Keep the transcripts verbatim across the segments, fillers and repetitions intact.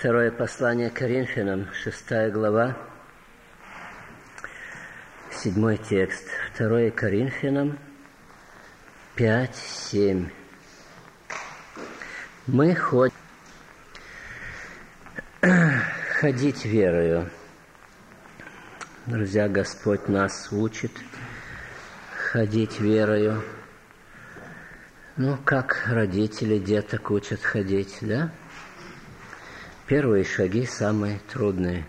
Второе послание Коринфянам, шестая глава, седьмой текст. Второе Коринфянам, пять, семь. Мы ходим ходить верою. Друзья, Господь нас учит ходить верою. Ну, как родители деток учат ходить, да? Первые шаги самые трудные.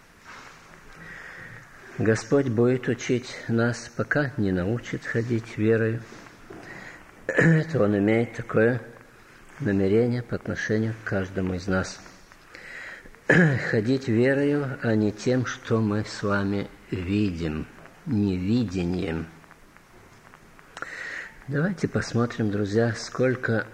Господь будет учить нас, пока не научит ходить верою. Это Он имеет такое намерение по отношению к каждому из нас. Ходить верою, а не тем, что мы с вами видим, невидением. Давайте посмотрим, друзья, сколько,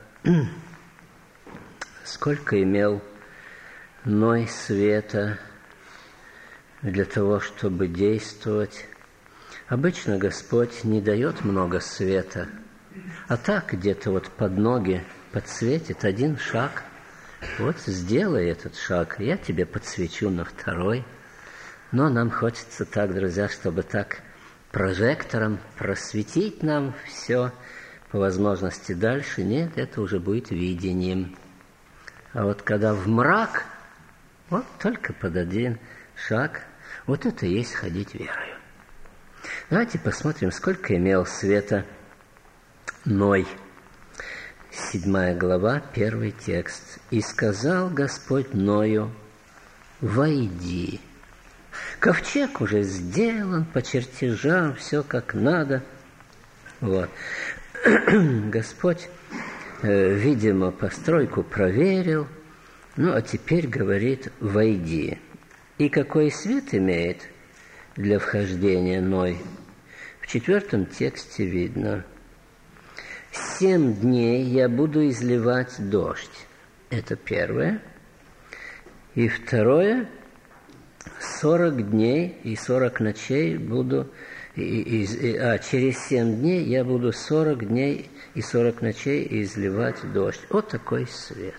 сколько имел Ной света для того, чтобы действовать. Обычно Господь не дает много света, а так где-то вот под ноги подсветит один шаг. Вот сделай этот шаг, я тебе подсвечу на второй. Но нам хочется так, друзья, чтобы так прожектором просветить нам все по возможности дальше. Нет, это уже будет видением. А вот когда в мрак, вот только под один шаг, вот это и есть ходить верою. Давайте посмотрим, сколько имел света Ной. Седьмая глава, первый текст. «И сказал Господь Ною: войди». Ковчег уже сделан по чертежам, все как надо. Вот. Господь, э, видимо, постройку проверил, ну, а теперь говорит: войди. И какой свет имеет для вхождения Ной? В четвертом тексте видно: «Семь дней я буду изливать дождь». Это первое. И второе: сорок дней и сорок ночей буду, и, и, а через семь дней я буду сорок дней и сорок ночей изливать дождь. Вот такой свет.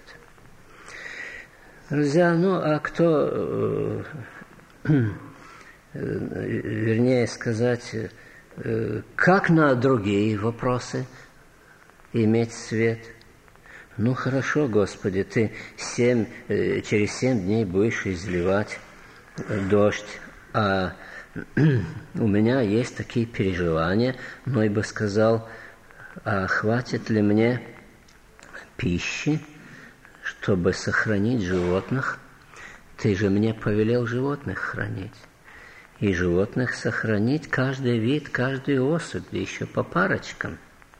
Друзья, ну а кто, э, э, вернее сказать, э, как на другие вопросы иметь свет? Ну хорошо, Господи, Ты семь, э, через семь дней будешь изливать дождь, а у меня есть такие переживания. Ной бы сказал: а хватит ли мне пищи, чтобы сохранить животных? Ты же мне повелел животных хранить. И животных сохранить, каждый вид, каждую особь, да еще по парочкам.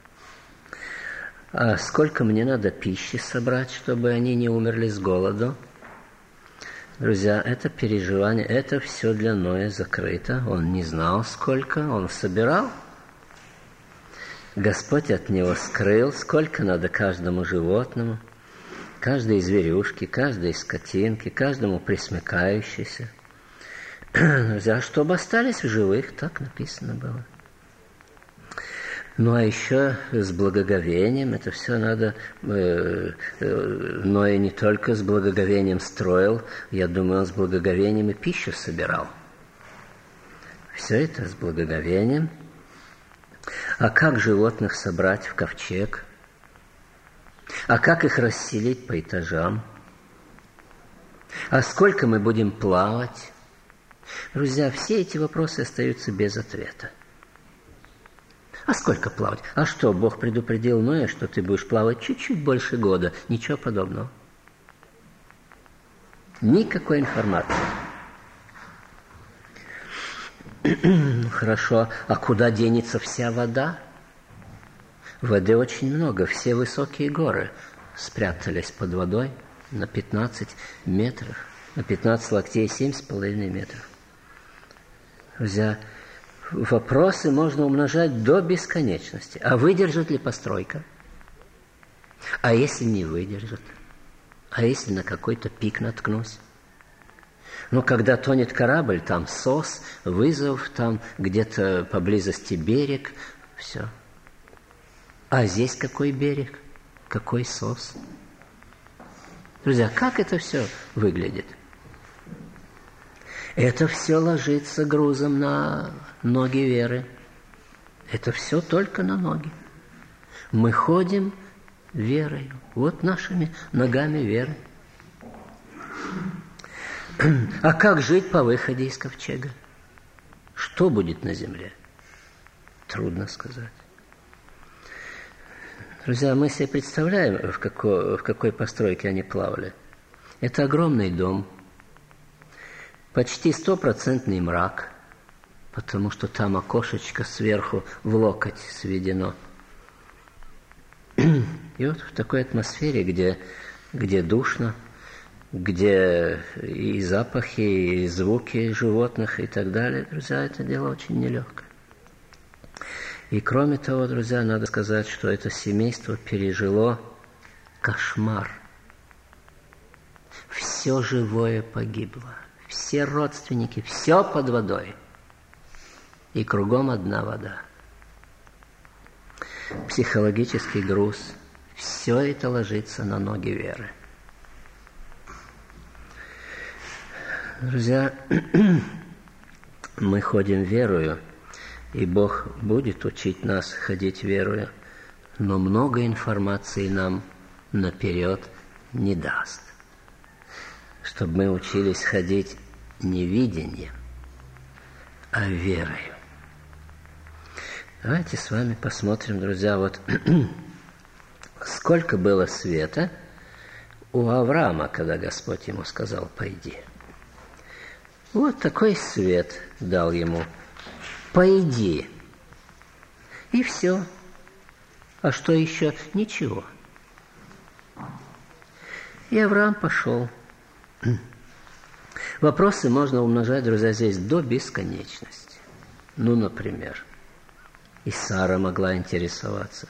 А сколько мне надо пищи собрать, чтобы они не умерли с голоду? Друзья, это переживание, это все для Ноя закрыто. Он не знал, сколько, он собирал. Господь от него скрыл, сколько надо каждому животному, каждой зверюшке, каждой скотинке, каждому пресмыкающейся. Друзья, чтобы остались в живых, так написано было. Ну, а еще с благоговением, это все надо, э, э, но и не только с благоговением строил, я думаю, он с благоговением и пищу собирал. Все это с благоговением. А как животных собрать в ковчег? А как их расселить по этажам? А сколько мы будем плавать? Друзья, все эти вопросы остаются без ответа. А сколько плавать? А что, Бог предупредил Ноя, что ты будешь плавать чуть-чуть больше года? Ничего подобного. Никакой информации. Хорошо, а куда денется вся вода? Воды очень много, все высокие горы спрятались под водой на пятнадцать метров, на пятнадцать локтей, семь с половиной метров. Друзья, вопросы можно умножать до бесконечности. А выдержит ли постройка? А если не выдержит? А если на какой-то пик наткнусь? Ну, когда тонет корабль, там сос, вызов, там где-то поблизости берег, все. А здесь какой берег? Какой сос? Друзья, как это все выглядит? Это все ложится грузом на ноги веры. Это все только на ноги. Мы ходим верою. Вот нашими ногами веры. А как жить по выходе из ковчега? Что будет на земле? Трудно сказать. Друзья, мы себе представляем, в какой, в какой постройке они плавали. Это огромный дом, почти стопроцентный мрак, потому что там окошечко сверху в локоть сведено. И вот в такой атмосфере, где, где душно, где и запахи, и звуки животных и так далее, друзья, это дело очень нелегкое. И кроме того, друзья, надо сказать, что это семейство пережило кошмар. Все живое погибло, все родственники, все под водой. И кругом одна вода. Психологический груз, все это ложится на ноги веры. Друзья, мы ходим верою, и Бог будет учить нас ходить верою, но много информации нам наперед не даст, чтобы мы учились ходить не видением, а верою. Давайте с вами посмотрим, друзья, вот сколько было света у Авраама, когда Господь ему сказал: «Пойди». Вот такой свет дал ему: «Пойди». И все. А что еще? Ничего. И Авраам пошел. Вопросы можно умножать, друзья, здесь до бесконечности. Ну, например, и Сара могла интересоваться: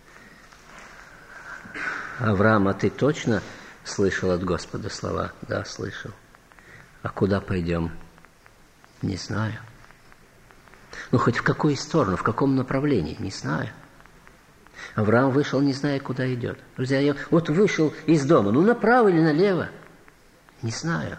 «Авраам, а ты точно слышал от Господа слова?» «Да, слышал». «А куда пойдем?» «Не знаю». «Ну, хоть в какую сторону, в каком направлении?» «Не знаю». Авраам вышел, не зная, куда идет. Друзья, я вот вышел из дома, ну, направо или налево? Не знаю.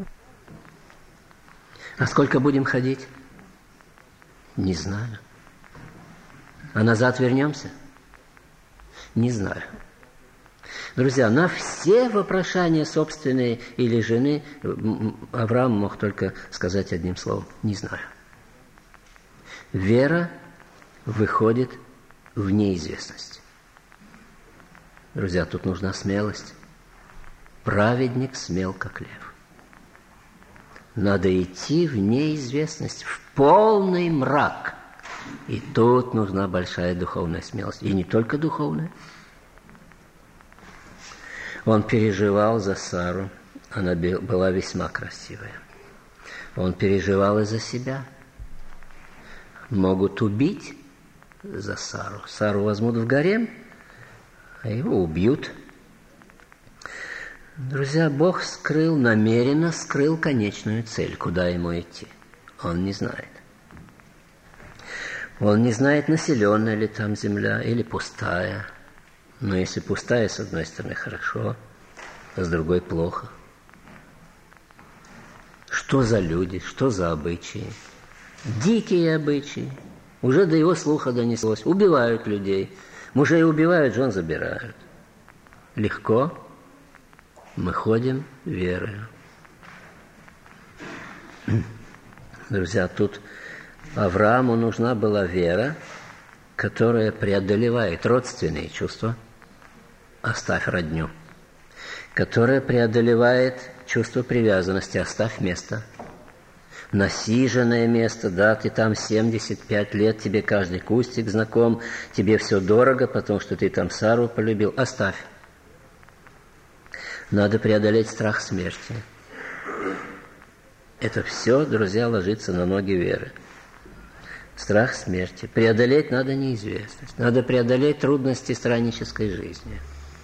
А сколько будем ходить? Не знаю. А назад вернемся? Не знаю. Друзья, на все вопрошания собственные или жены Авраам мог только сказать одним словом: не знаю. Вера выходит в неизвестность. Друзья, тут нужна смелость. Праведник смел, как лев. Надо идти в неизвестность, в полный мрак. И тут нужна большая духовная смелость. И не только духовная. Он переживал за Сару. Она была весьма красивая. Он переживал и за себя. Могут убить за Сару. Сару возьмут в гарем, а его убьют. Друзья, Бог скрыл, намеренно скрыл конечную цель, куда ему идти. Он не знает. Он не знает, населенная ли там земля или пустая. Но если пустая, с одной стороны, хорошо, а с другой плохо. Что за люди, что за обычаи? Дикие обычаи. Уже до его слуха донеслось. Убивают людей. Мужей убивают, жен забирают. Легко. Мы ходим верою. Друзья, тут Аврааму нужна была вера, которая преодолевает родственные чувства. Оставь родню. Которая преодолевает чувство привязанности. Оставь место. Насиженное место, да, ты там семьдесят пять лет, тебе каждый кустик знаком, тебе все дорого, потому что ты там Сару полюбил. Оставь. Надо преодолеть страх смерти. Это все, друзья, ложится на ноги веры. Страх смерти. Преодолеть надо неизвестность. Надо преодолеть трудности страннической жизни.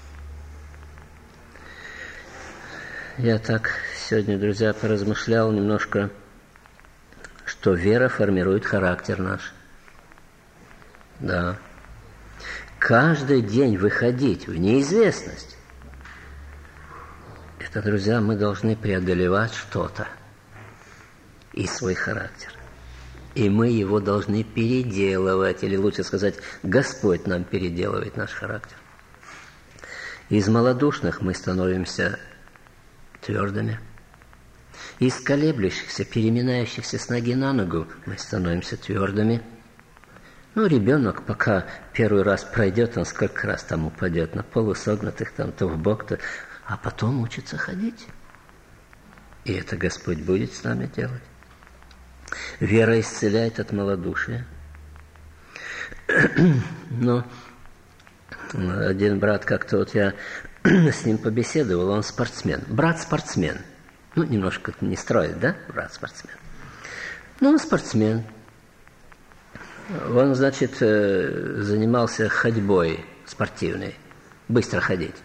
Я так сегодня, друзья, поразмышлял немножко, что вера формирует характер наш. Да. Каждый день выходить в неизвестность это, друзья, мы должны преодолевать что-то и свой характер. И мы его должны переделывать, или лучше сказать, Господь нам переделывает наш характер. Из малодушных мы становимся твердыми. Из колеблющихся, переминающихся с ноги на ногу мы становимся твердыми. Ну, ребенок, пока первый раз пройдет, он сколько раз там упадет, на полусогнутых, там, то в бок, то... а потом учится ходить. И это Господь будет с нами делать. Вера исцеляет от малодушия. Но один брат, как-то вот я с ним побеседовал, он спортсмен. Брат спортсмен. Ну, немножко не строит, да, брат спортсмен? Ну, он спортсмен. Он, значит, занимался ходьбой спортивной, быстро ходить.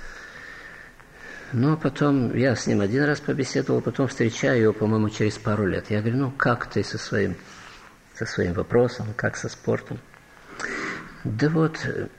Но потом я с ним один раз побеседовал, потом встречаю его, по-моему, через пару лет. Я говорю, ну, как ты со своим, со своим вопросом, как со спортом? Да вот,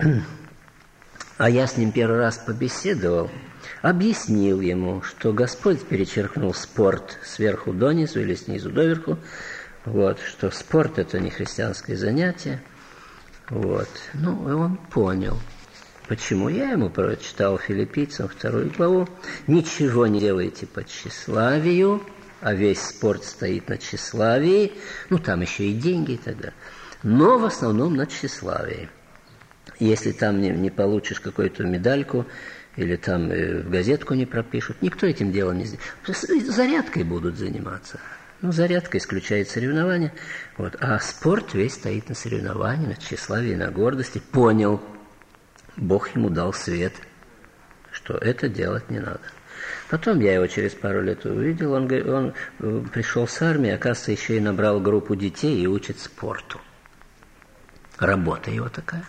а я с ним первый раз побеседовал, объяснил ему, что Господь перечеркнул спорт сверху донизу или снизу доверху, вот, что спорт – это не христианское занятие. Вот. Ну, и он понял. Почему? Я ему прочитал Филиппийцам вторую главу. Ничего не делайте по тщеславию, а весь спорт стоит на тщеславии. Ну, там еще и деньги тогда. Но в основном на тщеславии. Если там не, не получишь какую-то медальку, или там в газетку не пропишут, никто этим делом не сделает. Зарядкой будут заниматься. Ну, зарядка исключает соревнования. Вот. А спорт весь стоит на соревновании, на тщеславии, на гордости. Понял. Бог ему дал свет, что это делать не надо. Потом я его через пару лет увидел, он, он пришел с армии, оказывается, еще и набрал группу детей и учит спорту. Работа его такая.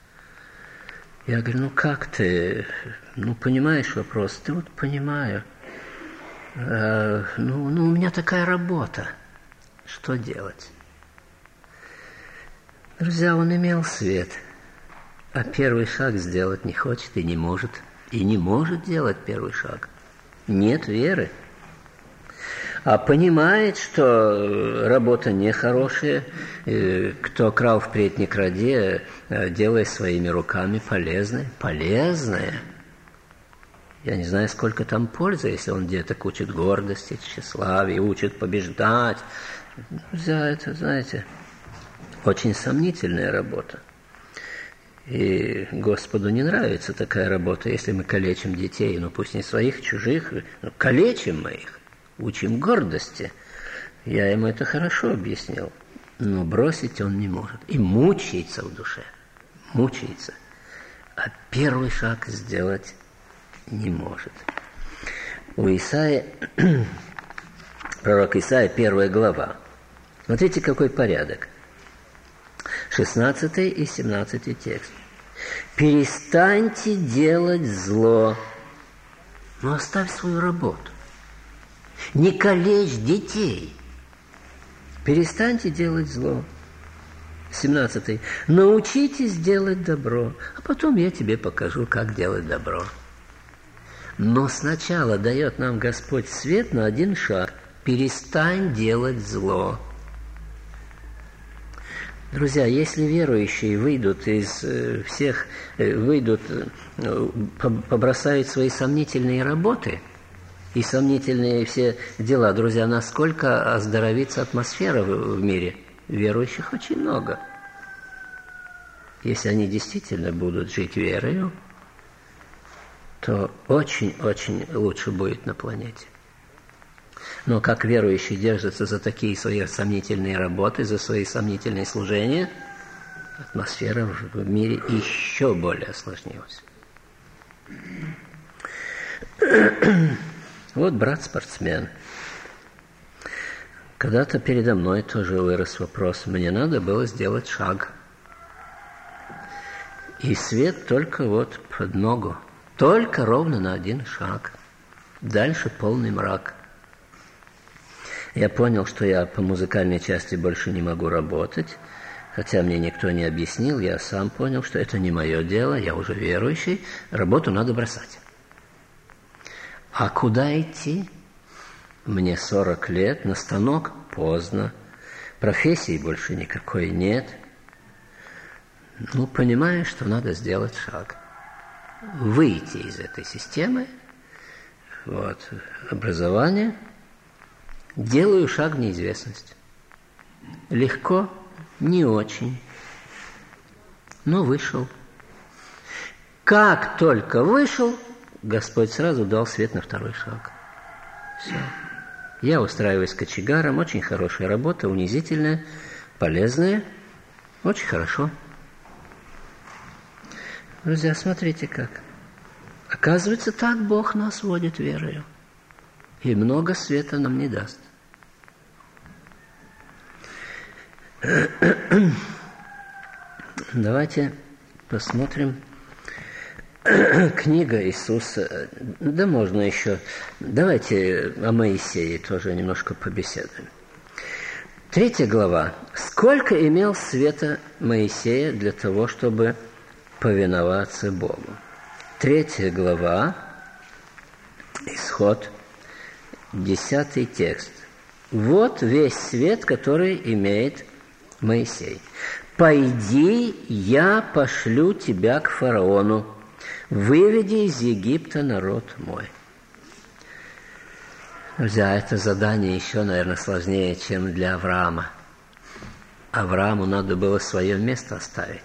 Я говорю, ну как ты, ну понимаешь вопрос? Ты вот понимаю. А, ну, ну у меня такая работа. Что делать? Друзья, он имел свет. А первый шаг сделать не хочет и не может. И не может делать первый шаг. Нет веры. А понимает, что работа нехорошая. Кто крал, впредь не кради, делая своими руками полезное. Полезное. Я не знаю, сколько там пользы, если он деток учит гордости, тщеславия, учит побеждать. За это, знаете, очень сомнительная работа. И Господу не нравится такая работа, если мы калечим детей, ну пусть не своих, чужих, но калечим мы их, учим гордости. Я ему это хорошо объяснил, но бросить он не может. И мучается в душе, мучается. А первый шаг сделать не может. У Исаии, пророк Исаия, первая глава. Смотрите, какой порядок. шестнадцатый и семнадцатый текст. Перестаньте делать зло, но оставь свою работу. Не калечь детей. Перестаньте делать зло. семнадцатый. Научитесь делать добро, а потом я тебе покажу, как делать добро. Но сначала дает нам Господь свет на один шаг. Перестань делать зло. Друзья, если верующие выйдут из э, всех, э, выйдут, э, побросают свои сомнительные работы и сомнительные все дела, друзья, насколько оздоровится атмосфера в, в мире? Верующих очень много. Если они действительно будут жить верою, то очень-очень лучше будет на планете. Но как верующие держатся за такие свои сомнительные работы, за свои сомнительные служения, атмосфера в мире еще более осложнилась. Вот брат-спортсмен. Когда-то передо мной тоже вырос вопрос. Мне надо было сделать шаг. И свет только вот под ногу. Только ровно на один шаг. Дальше полный мрак. Я понял, что я по музыкальной части больше не могу работать, хотя мне никто не объяснил, я сам понял, что это не мое дело, я уже верующий, работу надо бросать. А куда идти? Мне сорок лет, на станок поздно, профессии больше никакой нет. Ну, понимаю, что надо сделать шаг. Выйти из этой системы, вот, образования. Делаю шаг в неизвестность. Легко, не очень, но вышел. Как только вышел, Господь сразу дал свет на второй шаг. Все. Я устраиваюсь кочегаром, очень хорошая работа, унизительная, полезная, очень хорошо. Друзья, смотрите как. Оказывается, так Бог нас водит верою. И много света нам не даст. Давайте посмотрим. Книга Иисуса. Да можно еще. Давайте о Моисее тоже немножко побеседуем. Третья глава. Сколько имел света Моисея для того, чтобы повиноваться Богу? Третья глава. Исход. Десятый текст. Вот весь свет, который имеет Моисей. «Пойди, я пошлю тебя к фараону, выведи из Египта народ мой». Друзья, это задание еще, наверное, сложнее, чем для Авраама. Аврааму надо было свое место оставить.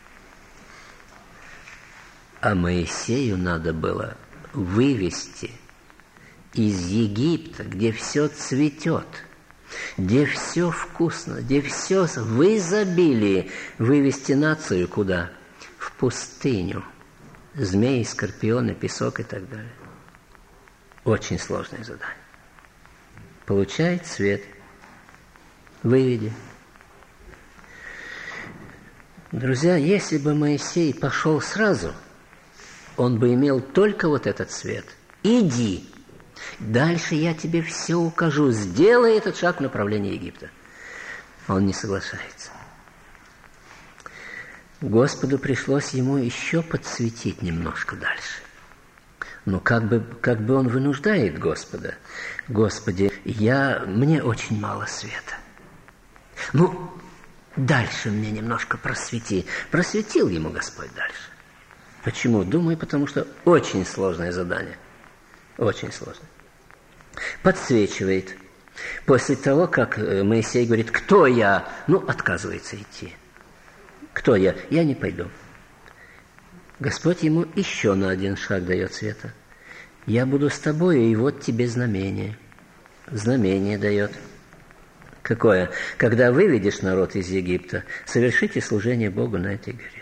А Моисею надо было вывести из Египта, где все цветет, где все вкусно, где все в изобилии, вывести нацию куда? В пустыню. Змеи, скорпионы, песок и так далее. Очень сложное задание. Получает свет. Выведи. Друзья, если бы Моисей пошел сразу, он бы имел только вот этот свет. Иди. Дальше я тебе все укажу. Сделай этот шаг в направлении Египта. Он не соглашается. Господу пришлось ему еще подсветить немножко дальше. Но как бы, как бы он вынуждает Господа. Господи, я, мне очень мало света. Ну, дальше мне немножко просвети. Просветил ему Господь дальше. Почему? Думаю, потому что очень сложное задание. Очень сложное. Подсвечивает. После того, как Моисей говорит, кто я? Ну, отказывается идти. Кто я? Я не пойду. Господь ему еще на один шаг дает света. Я буду с тобой, и вот тебе знамение. Знамение дает. Какое? Когда выведешь народ из Египта, совершите служение Богу на этой горе.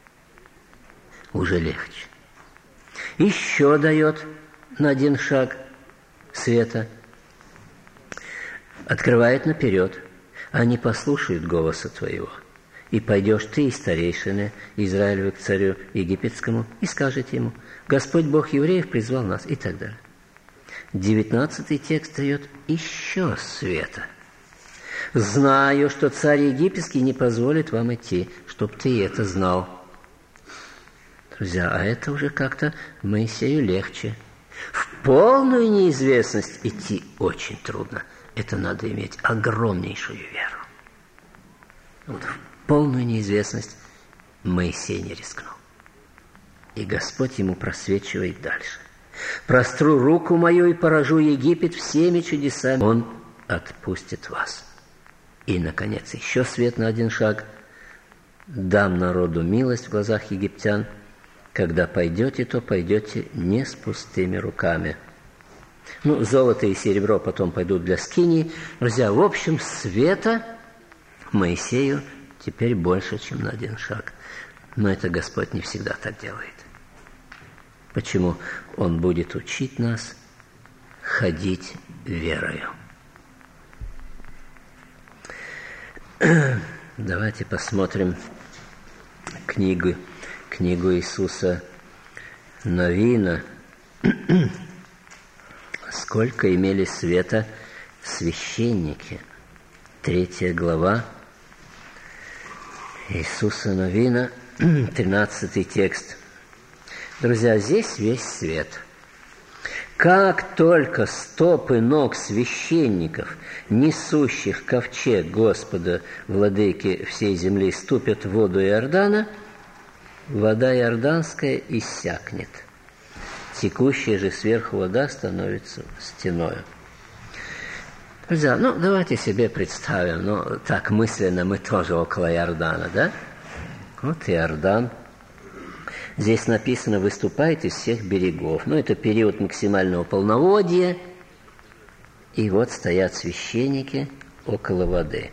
Уже легче. Еще дает на один шаг света. Открывает наперед. Они послушают голоса твоего. И пойдешь ты и старейшины Израилевы к царю египетскому и скажете ему, Господь Бог евреев призвал нас, и так далее. Девятнадцатый текст дает еще света. Знаю, что царь египетский не позволит вам идти, чтоб ты это знал. Друзья, а это уже как-то Моисею легче. В полную неизвестность идти очень трудно. Это надо иметь огромнейшую веру. Вот в полную неизвестность Моисей не рискнул. И Господь ему просвечивает дальше. «Простру руку мою и поражу Египет всеми чудесами. Он отпустит вас». И, наконец, еще свет на один шаг. «Дам народу милость в глазах египтян. Когда пойдете, то пойдете не с пустыми руками». Ну, золото и серебро потом пойдут для скинии. Друзья, в общем, света Моисею теперь больше, чем на один шаг. Но это Господь не всегда так делает. Почему? Он будет учить нас ходить верою. Давайте посмотрим книгу, книгу Иисуса Навина. Сколько имели света священники. Третья глава Иисуса Навина, тринадцатый текст. Друзья, здесь весь свет. Как только стопы ног священников, несущих ковчег Господа, владыки всей земли, ступят в воду Иордана, вода иорданская иссякнет. Текущая же сверху вода становится стеною. Друзья, ну давайте себе представим, ну так мысленно мы тоже около Иордана, да? Вот Иордан. Здесь написано, выступает из всех берегов. Ну, это период максимального полноводья. И вот стоят священники около воды.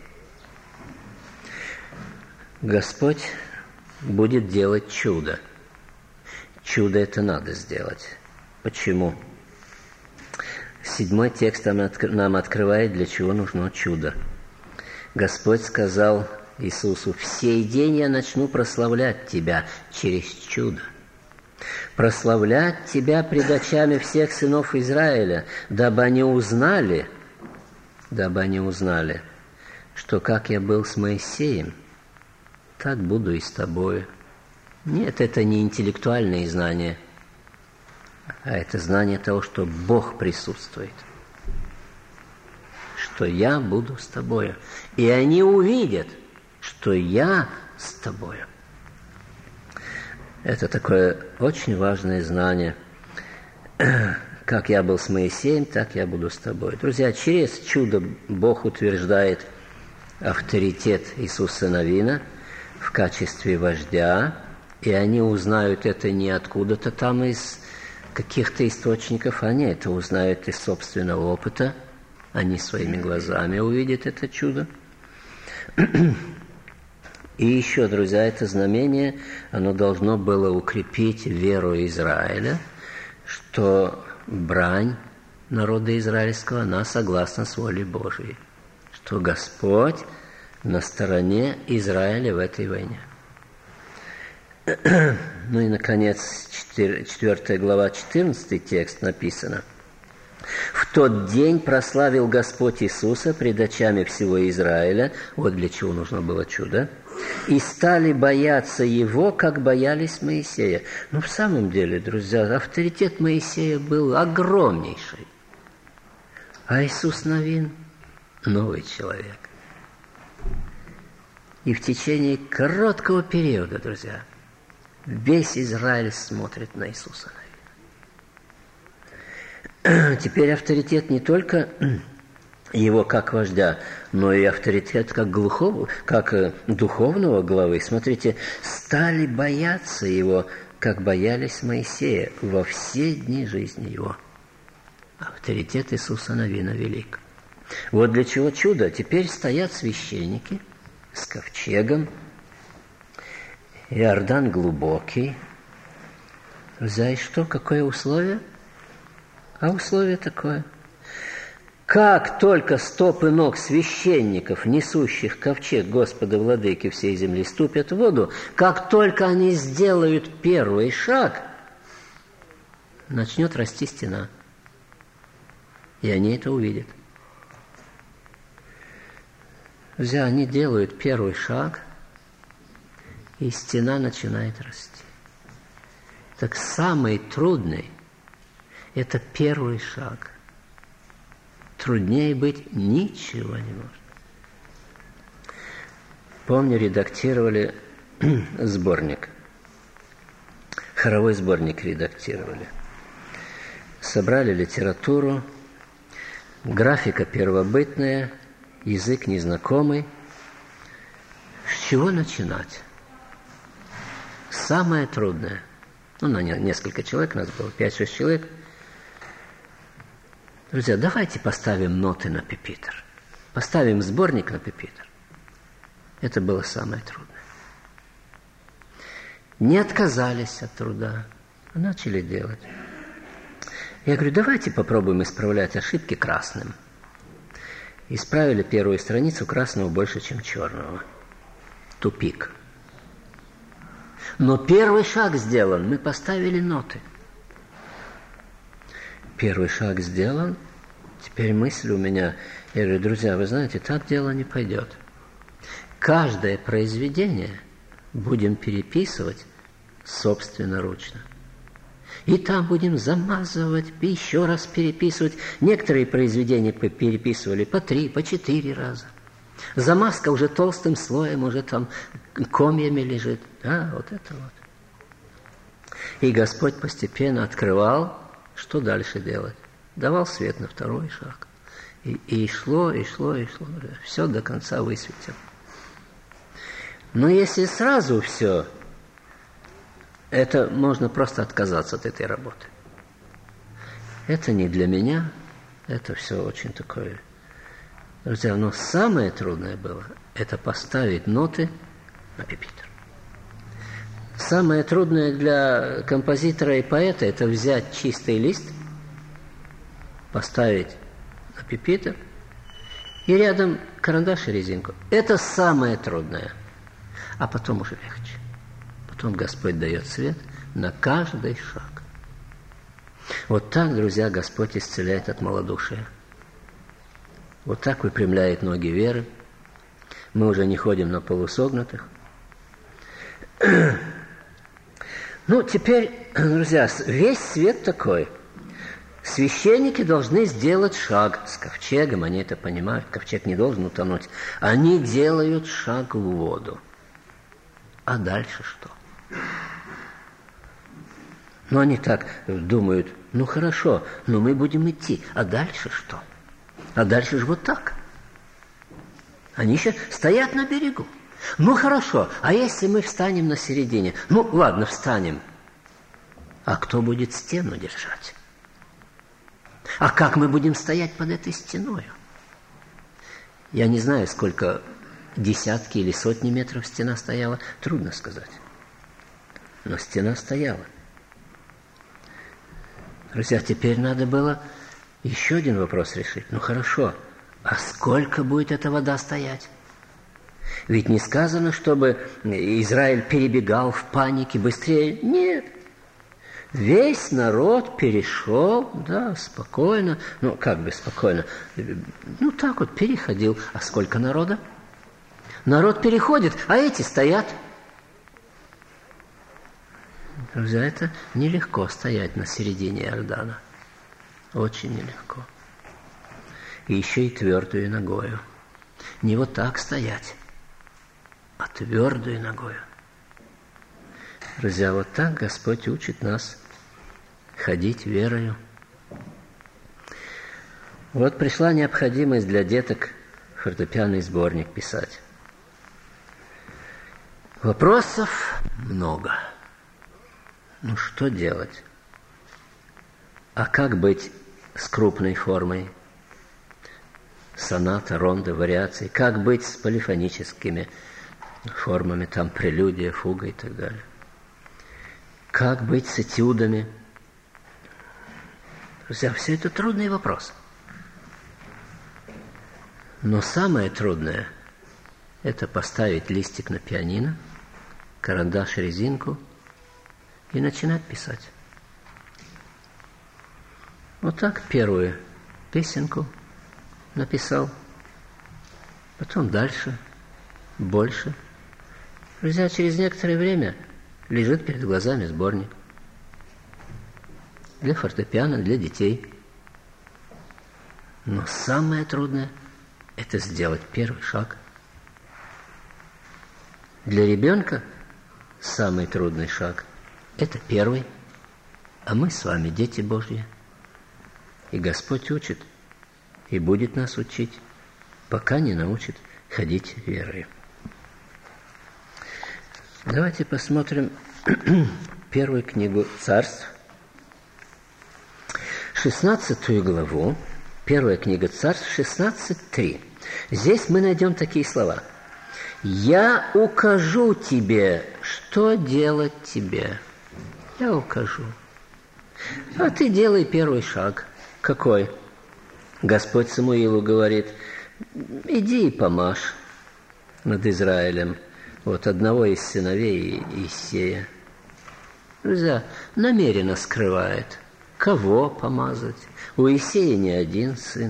Господь будет делать чудо. Чудо это надо сделать. Почему? Седьмой текст нам открывает, для чего нужно чудо. Господь сказал Иисусу: «В сей день я начну прославлять Тебя через чудо. Прославлять Тебя пред очами всех сынов Израиля, дабы они узнали, дабы они узнали, что как я был с Моисеем, так буду и с тобою». Нет, это не интеллектуальные знания, а это знание того, что Бог присутствует. Что я буду с тобою. И они увидят, что я с тобою. Это такое очень важное знание. Как я был с Моисеем, так я буду с тобой. Друзья, через чудо Бог утверждает авторитет Иисуса Навина в качестве вождя, и они узнают это не откуда-то там из каких-то источников, они это узнают из собственного опыта, они своими глазами увидят это чудо. И еще, друзья, это знамение, оно должно было укрепить веру Израиля, что брань народа израильского, она согласна с волей Божией, что Господь на стороне Израиля в этой войне. Ну и, наконец, четвёртая глава, четырнадцатый текст написано: «В тот день прославил Господь Иисуса пред очами всего Израиля». Вот для чего нужно было чудо. «И стали бояться Его, как боялись Моисея». Ну, в самом деле, друзья, авторитет Моисея был огромнейший. А Иисус Навин – новый человек. И в течение короткого периода, друзья, весь Израиль смотрит на Иисуса Навина. Теперь авторитет не только его как вождя, но и авторитет как глухого, как духовного главы. Смотрите, стали бояться его, как боялись Моисея во все дни жизни его. Авторитет Иисуса Навина велик. Вот для чего чудо. Теперь стоят священники с ковчегом. Иордан глубокий. За и что? Какое условие? А условие такое. Как только стопы ног священников, несущих ковчег Господа Владыки всей земли, ступят в воду, как только они сделают первый шаг, начнет расти стена. И они это увидят. Друзья, они делают первый шаг, и стена начинает расти. Так самый трудный – это первый шаг. Труднее быть ничего не может. Помню, редактировали сборник. Хоровой сборник редактировали. Собрали литературу, графика первобытная, язык незнакомый. С чего начинать? Самое трудное. Ну, на несколько человек, нас было пять-шесть человек. Друзья, давайте поставим ноты на пюпитр. Поставим сборник на пюпитр. Это было самое трудное. Не отказались от труда, а начали делать. Я говорю, давайте попробуем исправлять ошибки красным. Исправили первую страницу, красного больше, чем черного. Тупик. Но первый шаг сделан, мы поставили ноты. Первый шаг сделан, теперь мысль у меня, я говорю, друзья, вы знаете, так дело не пойдет. Каждое произведение будем переписывать собственноручно. И там будем замазывать, еще раз переписывать. Некоторые произведения переписывали по три, по четыре раза. Замазка уже толстым слоем, уже там комьями лежит. Да, вот это вот. И Господь постепенно открывал, что дальше делать. Давал свет на второй шаг. И, и шло, и шло, и шло. Все до конца высветил. Но если сразу все, это можно просто отказаться от этой работы. Это не для меня, это все очень такое. Друзья, но самое трудное было, это поставить ноты на пюпитр. Самое трудное для композитора и поэта, это взять чистый лист, поставить на пюпитр и рядом карандаш и резинку. Это самое трудное. А потом уже легче. Потом Господь дает свет на каждый шаг. Вот так, друзья, Господь исцеляет от малодушия. Вот так выпрямляет ноги веры. Мы уже не ходим на полусогнутых. Ну, теперь, друзья, весь свет такой. Священники должны сделать шаг с ковчегом, они это понимают, ковчег не должен утонуть. Они делают шаг в воду. А дальше что? Ну, они так думают, ну, хорошо, но мы будем идти. А дальше что? А дальше же вот так. Они еще стоят на берегу. Ну, хорошо, а если мы встанем на середине? Ну, ладно, встанем. А кто будет стену держать? А как мы будем стоять под этой стеной? Я не знаю, сколько десятки или сотни метров стена стояла. Трудно сказать. Но стена стояла. Друзья, теперь надо было еще один вопрос решить. Ну хорошо, а сколько будет эта вода стоять? Ведь не сказано, чтобы Израиль перебегал в панике быстрее. Нет. Весь народ перешел, да, спокойно. Ну, как бы спокойно. Ну, так вот, переходил. А сколько народа? Народ переходит, а эти стоят. Друзья, это нелегко стоять на середине Иордана. Очень нелегко. И еще и твердую ногою. Не вот так стоять, а твердую ногою. Друзья, вот так Господь учит нас ходить верою. Вот пришла необходимость для деток фортепианный сборник писать. Вопросов много. Ну, что делать? А как быть с крупной формой? Соната, ронда, вариации. Как быть с полифоническими формами, там прелюдия, фуга и так далее? Как быть с этюдами? Друзья, все это трудные вопросы. Но самое трудное – это поставить листик на пианино, карандаш, резинку и начинать писать. Вот так первую песенку написал, потом дальше, больше. Друзья, через некоторое время лежит перед глазами сборник для фортепиано, для детей. Но самое трудное – это сделать первый шаг. Для ребенка самый трудный шаг – это первый, а мы с вами дети Божьи. И Господь учит, и будет нас учить, пока не научит ходить верой. Давайте посмотрим первую книгу Царств, шестнадцатую главу, первая книга Царств, шестнадцать три. Здесь мы найдем такие слова. «Я укажу тебе, что делать тебе». Я укажу. А ты делай первый шаг. Какой? Господь Самуилу говорит, иди и помажь над Израилем вот одного из сыновей Иисея. Друзья, намеренно скрывает, кого помазать. У Иисея не один сын.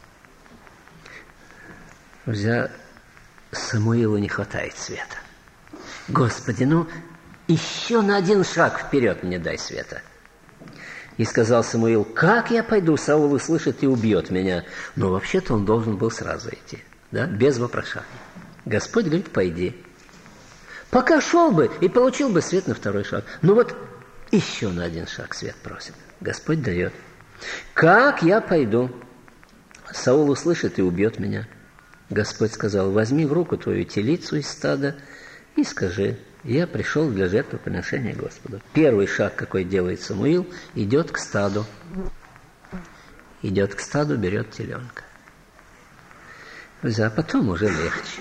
Друзья, Самуилу не хватает света. Господи, ну еще на один шаг вперед мне дай света. И сказал Самуил: как я пойду? Саул услышит и убьет меня. Но вообще-то он должен был сразу идти, да? Без вопрошания. Господь говорит: пойди. Пока шел бы и получил бы свет на второй шаг. Ну вот еще на один шаг свет просит. Господь дает. Как я пойду? Саул услышит и убьет меня. Господь сказал: возьми в руку твою телицу из стада и скажи: я пришел для жертвоприношения Господу. Первый шаг, какой делает Самуил, идет к стаду. Идет к стаду, берет теленка. А потом уже легче.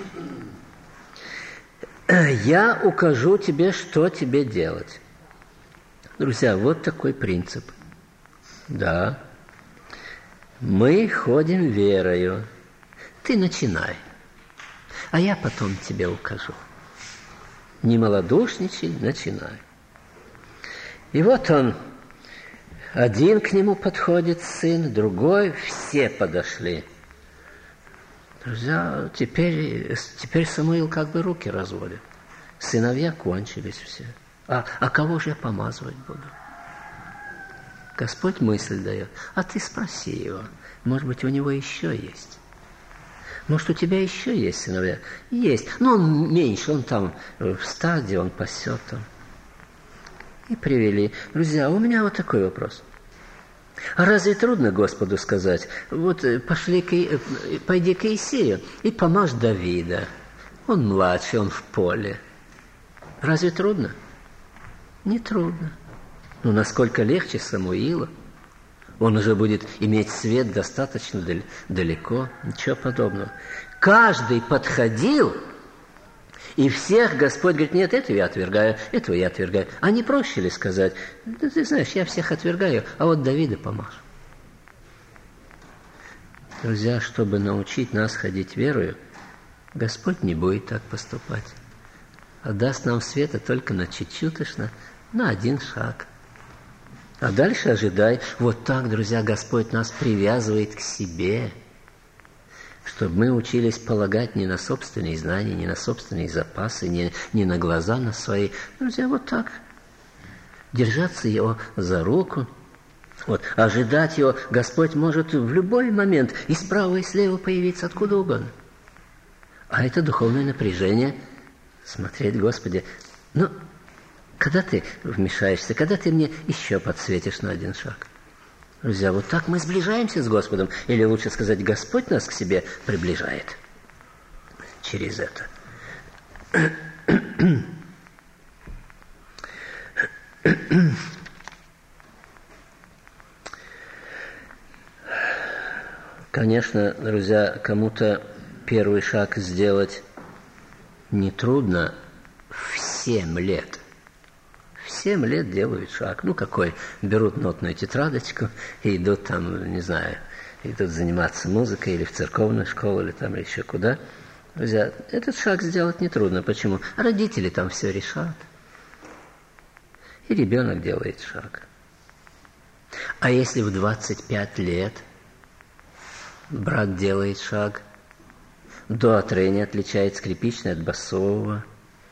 Я укажу тебе, что тебе делать. Друзья, вот такой принцип. Да. Мы ходим верою. Ты начинай, а я потом тебе укажу. Не малодушничай, начинай. И вот он, один к нему подходит сын, другой, все подошли. Друзья, теперь, теперь Самуил как бы руки разводит. Сыновья кончились все. А, а кого же я помазывать буду? Господь мысль дает. А ты спроси его. Может быть, у него еще есть. Может, у тебя еще есть сыновья? Есть. Но он меньше, он там в стаде, он пасет там. И привели. Друзья, у меня вот такой вопрос. А разве трудно Господу сказать: вот пошли к, пойди к Иисею и помажь Давида. Он младший, он в поле. Разве трудно? Не трудно. Но насколько легче Самуила. Он уже будет иметь свет достаточно далеко. Ничего подобного. Каждый подходил, и всех Господь говорит: нет, этого я отвергаю, этого я отвергаю. А не проще ли сказать: да ты знаешь, я всех отвергаю, а вот Давида помажь. Друзья, чтобы научить нас ходить верою, Господь не будет так поступать. А даст нам света только на чуть-чуточно, на один шаг. А дальше ожидай. Вот так, друзья, Господь нас привязывает к себе, чтобы мы учились полагать не на собственные знания, не на собственные запасы, не, не на глаза на свои. Друзья, вот так. Держаться Его за руку. Вот. Ожидать Его Господь может в любой момент и справа, и слева появиться откуда угодно. А это духовное напряжение. Смотреть: Господи, ну, когда ты вмешаешься, когда ты мне еще подсветишь на один шаг. Друзья, вот так мы сближаемся с Господом. Или лучше сказать, Господь нас к себе приближает через это. Конечно, друзья, кому-то первый шаг сделать нетрудно в семь лет. В семь лет делают шаг. Ну, какой? Берут нотную тетрадочку и идут там, не знаю, идут заниматься музыкой или в церковную школу, или там еще куда. Друзья, этот шаг сделать нетрудно. Почему? Родители там все решат. И ребенок делает шаг. А если в двадцать пять лет брат делает шаг, до трения отличает скрипичное от басового,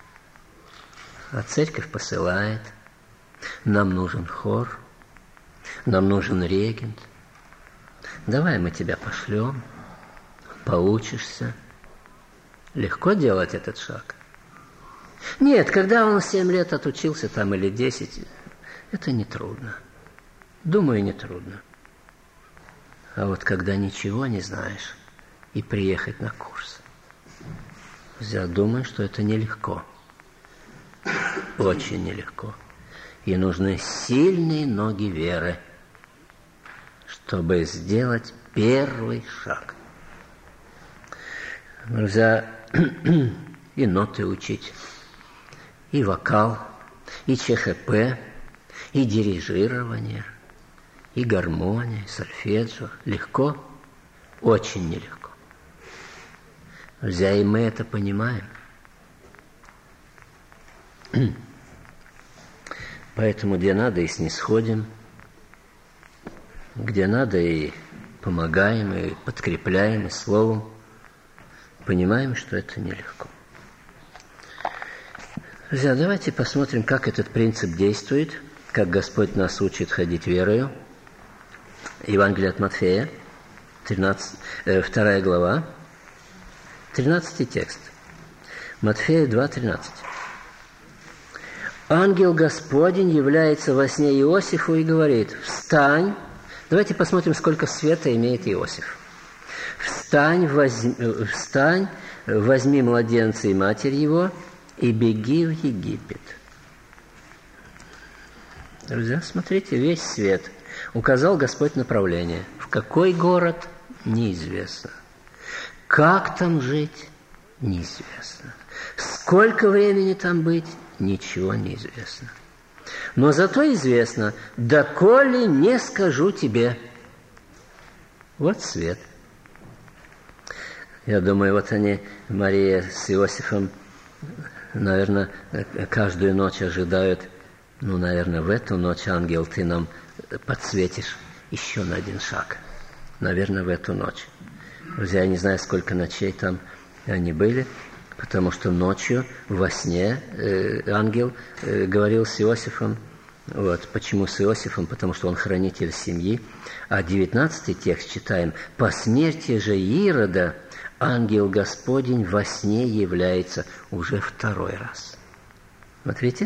а церковь посылает: нам нужен хор, нам нужен регент, давай мы тебя пошлем, поучишься. Легко делать этот шаг? Нет, когда он семь лет отучился там или десять, это нетрудно. Думаю, нетрудно. А вот когда ничего не знаешь и приехать на курс, я думаю, что это нелегко. Очень нелегко. И нужны сильные ноги веры, чтобы сделать первый шаг. Друзья, и ноты учить, и вокал, и ЧХП, и дирижирование, и гармония, и сольфеджио. Легко? Очень нелегко. Друзья, и мы это понимаем. Поэтому где надо и снисходим, где надо и помогаем, и подкрепляем, и словом. Понимаем, что это нелегко. Друзья, давайте посмотрим, как этот принцип действует как Господь нас учит ходить верою. Евангелие от Матфея, тринадцать, э, вторая глава, тринадцатый текст. Матфея два, тринадцать. Ангел Господень является во сне Иосифу и говорит: «Встань». Давайте посмотрим, сколько света имеет Иосиф. «Встань, возьми, встань, возьми младенца и матерь его, и беги в Египет». Друзья, смотрите, весь свет. Указал Господь направление. В какой город? Неизвестно. Как там жить? Неизвестно. Сколько времени там быть? Ничего не известно. Но зато известно: «Доколе не скажу тебе». Вот свет. Я думаю, вот они, Мария с Иосифом, наверное, каждую ночь ожидают: ну, наверное, в эту ночь, ангел, ты нам подсветишь еще на один шаг. Наверное, в эту ночь. Друзья, я не знаю, сколько ночей там они были, потому что ночью во сне э, ангел э, говорил с Иосифом. Вот. Почему с Иосифом? Потому что он хранитель семьи. А девятнадцатый текст читаем: «По смерти же Ирода ангел Господень во сне является уже второй раз». Смотрите.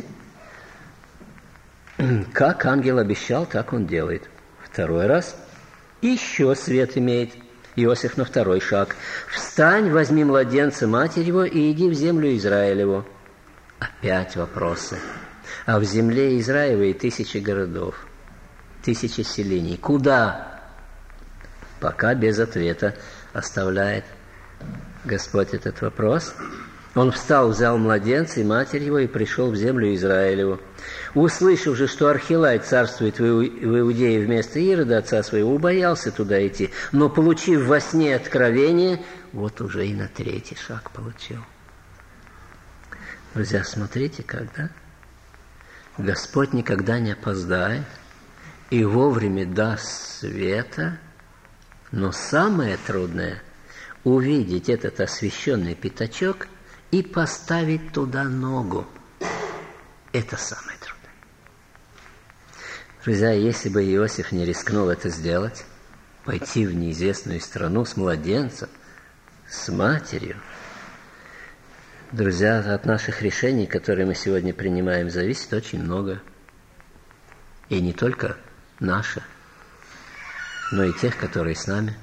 Как ангел обещал, так он делает. Второй раз. Еще свет имеет Иосиф на второй шаг. «Встань, возьми младенца, матерь его, и иди в землю Израилеву». Опять вопросы. А в земле Израилевой тысячи городов, тысячи селений. Куда? Пока без ответа оставляет Господь этот вопрос. Он встал, взял младенца и матерь его, и пришел в землю Израилеву. Услышав же, что Архилай царствует в Иудее вместо Ирода, отца своего, убоялся туда идти. Но, получив во сне откровение, вот уже и на третий шаг получил. Друзья, смотрите, когда Господь никогда не опоздает и вовремя даст света, но самое трудное – увидеть этот освященный пятачок и поставить туда ногу. Это самое трудное. Друзья, если бы Иосиф не рискнул это сделать, пойти в неизвестную страну с младенцем, с матерью, друзья, от наших решений, которые мы сегодня принимаем, зависит очень много. И не только наши, но и тех, которые с нами.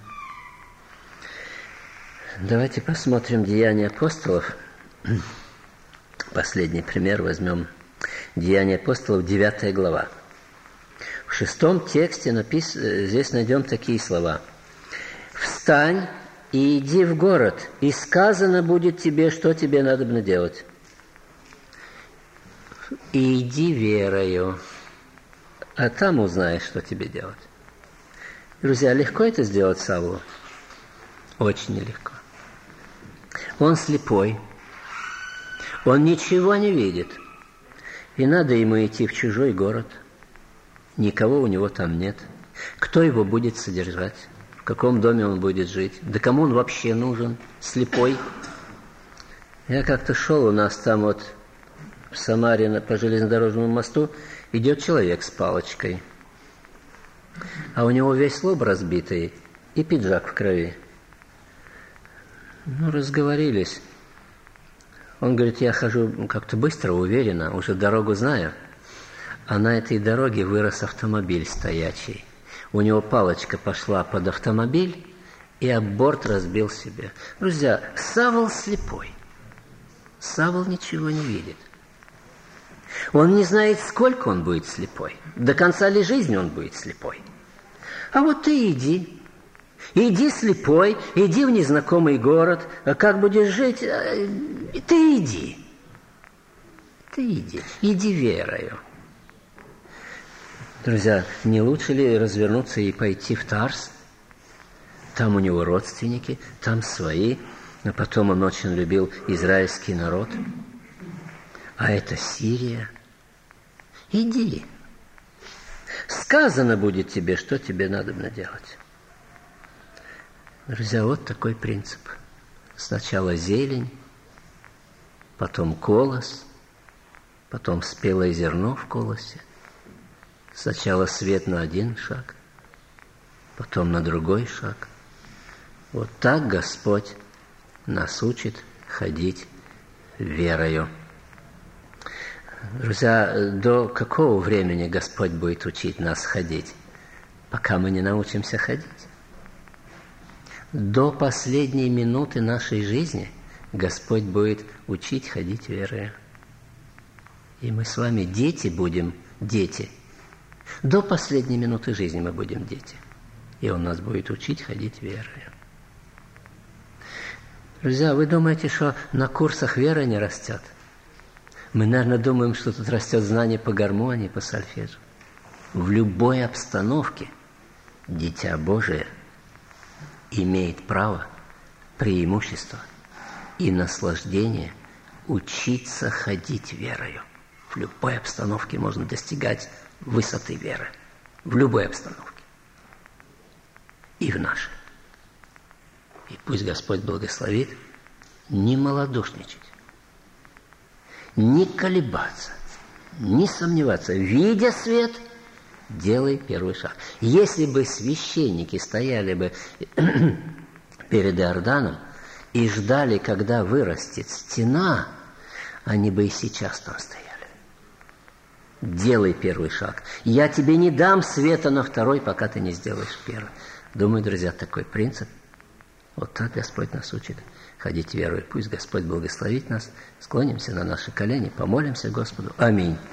Давайте посмотрим Деяния апостолов. Последний пример возьмем. Деяния апостолов, девятая глава. В шестом тексте написано, здесь найдем такие слова. «Встань и иди в город, и сказано будет тебе, что тебе надобно делать. И иди верою, а там узнаешь, что тебе делать». Друзья, легко это сделать Савлу? Очень нелегко. Он слепой, он ничего не видит, и надо ему идти в чужой город. Никого у него там нет. Кто его будет содержать? В каком доме он будет жить? Да кому он вообще нужен? Слепой. Я как-то шел, у нас там вот в Самаре по железнодорожному мосту идет человек с палочкой, а у него весь лоб разбитый и пиджак в крови. Ну, разговорились. Он говорит: я хожу как-то быстро, уверенно, уже дорогу знаю. А на этой дороге вырос автомобиль стоячий. У него палочка пошла под автомобиль, и об борт разбил себе. Друзья, Савл слепой. Савл ничего не видит. Он не знает, сколько он будет слепой. До конца ли жизни он будет слепой. А вот ты иди. Иди слепой, иди в незнакомый город. А как будешь жить? Ты иди. Ты иди. Иди верою. Друзья, не лучше ли развернуться и пойти в Тарс? Там у него родственники, там свои. А потом он очень любил израильский народ. А это Сирия. Иди. Сказано будет тебе, что тебе надо делать. Друзья, вот такой принцип. Сначала зелень, потом колос, потом спелое зерно в колосе, Сначала свет на один шаг, потом на другой шаг. Вот так Господь нас учит ходить верою. Друзья, до какого времени Господь будет учить нас ходить? Пока мы не научимся ходить. До последней минуты нашей жизни Господь будет учить ходить верою. И мы с вами дети будем, дети. До последней минуты жизни мы будем дети. И Он нас будет учить ходить верою. Друзья, вы думаете, что на курсах вера не растет? Мы, наверное, думаем, что тут растет знание по гармонии, по сольфеджио. В любой обстановке Дитя Божие имеет право, преимущество и наслаждение учиться ходить верою. В любой обстановке можно достигать высоты веры. В любой обстановке. И в нашей. И пусть Господь благословит не малодушничать, не колебаться, не сомневаться. Видя свет, делай первый шаг. Если бы священники стояли бы перед Иорданом и ждали, когда вырастет стена, они бы и сейчас там стояли. Делай первый шаг. Я тебе не дам света на второй, пока ты не сделаешь первый. Думаю, друзья, такой принцип. Вот так Господь нас учит ходить верой. Пусть Господь благословит нас. Склонимся на наши колени, помолимся Господу. Аминь.